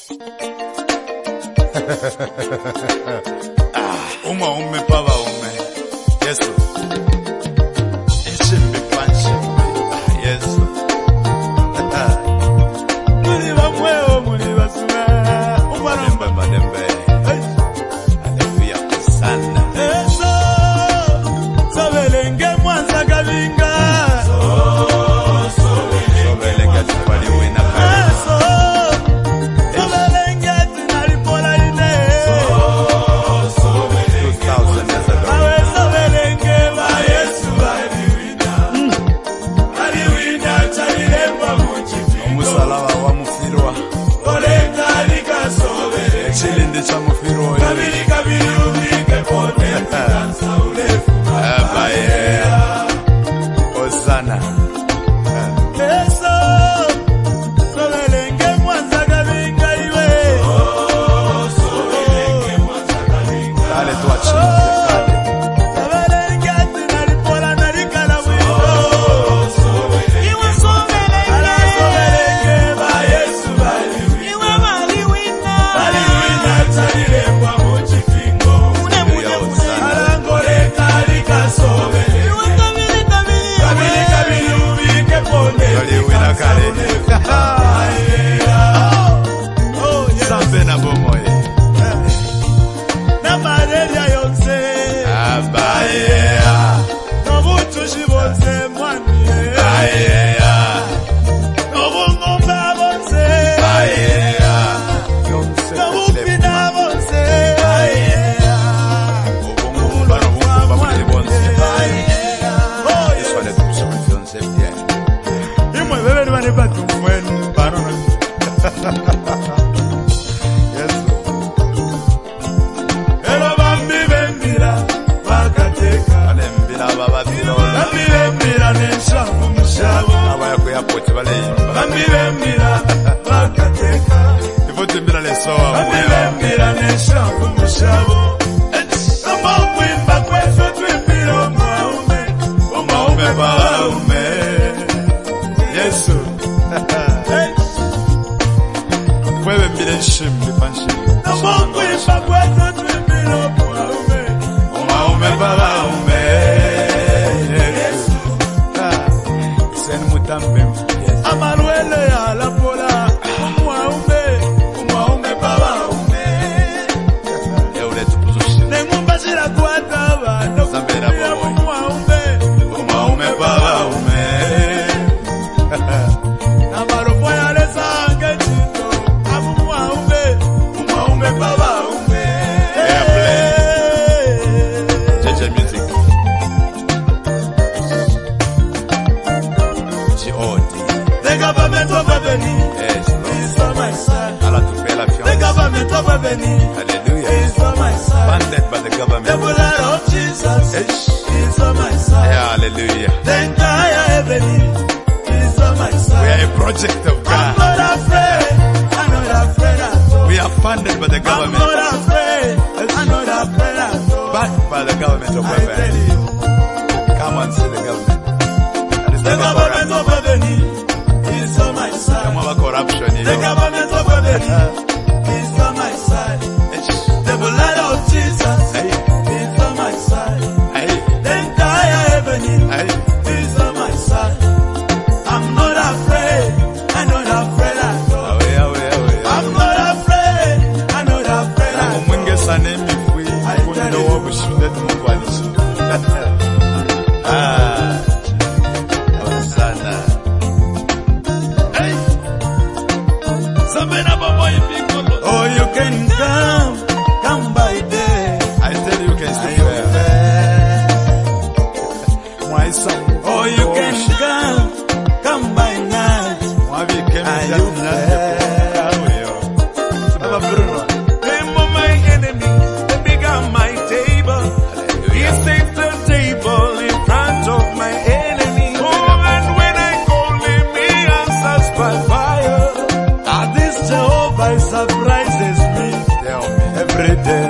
Ume baba ume. Yesu. Ishimbi panshi. Yesu. Muli bamweo muli basuna. Umaramba madembe. Haleluya sana. Yesu. Sobelenge mwanza galinga. Sobelenge tupali wina kare. Chilinde cha mufiro kabili kabili uvike pote dansa urefu abaye Osana Yesu sobelenge mwanza galinga iwe sobelenge mwanza galinga ale tuache sobelenge tinalipola nalikala wito iwe sobelenge ba Yesu bali iwe bali wina Sambe na bomoye na malaria yonse abaye nobutu shibonse mwani aye nobungomba bonse aye nobupina bonse aye obungomba bonse aye Yesu aletusha bonse bien imwe bebe ni bane batu mwenu barono Amanuele a la pola, umaume baba ume. Eule tupuzushi. Nengumba shira kuataba, Zambera boy. umaume baba ume. Nabaropo ya lesa angechito, umaume baba ume. JJ Music. The government of Benin is on my side. The government of Benin is on my side. Funded by the government. The blood of Jesus is on my side. Hallelujah. The entire Benin is on my side. We are a project of I'm God. not afraid. I'm not afraid at all. We are funded by the I'm government. not afraid. I'm not afraid at all. Backed by the government of I tell Benin. you, Come and see the government. That is the not government of Benin is on my side. Come on, corruption. The government of Benin is on my side. The blood of Jesus is on my side. The entire Benin is on my side. I'm not afraid. I'm not afraid at all. I'm not afraid. I'm not afraid at all. Mwinge sana mifui kundo wa bushinda tumukwanishi. Sana. Oh, you can come by day. I tell you, can stay there. Why some? Oh, you can come by night. Why we came Remember my enemies, they began my table. He set the table in front of my enemy. Oh, and when I call him, he answers by fire. This Jehovah surprises me every day.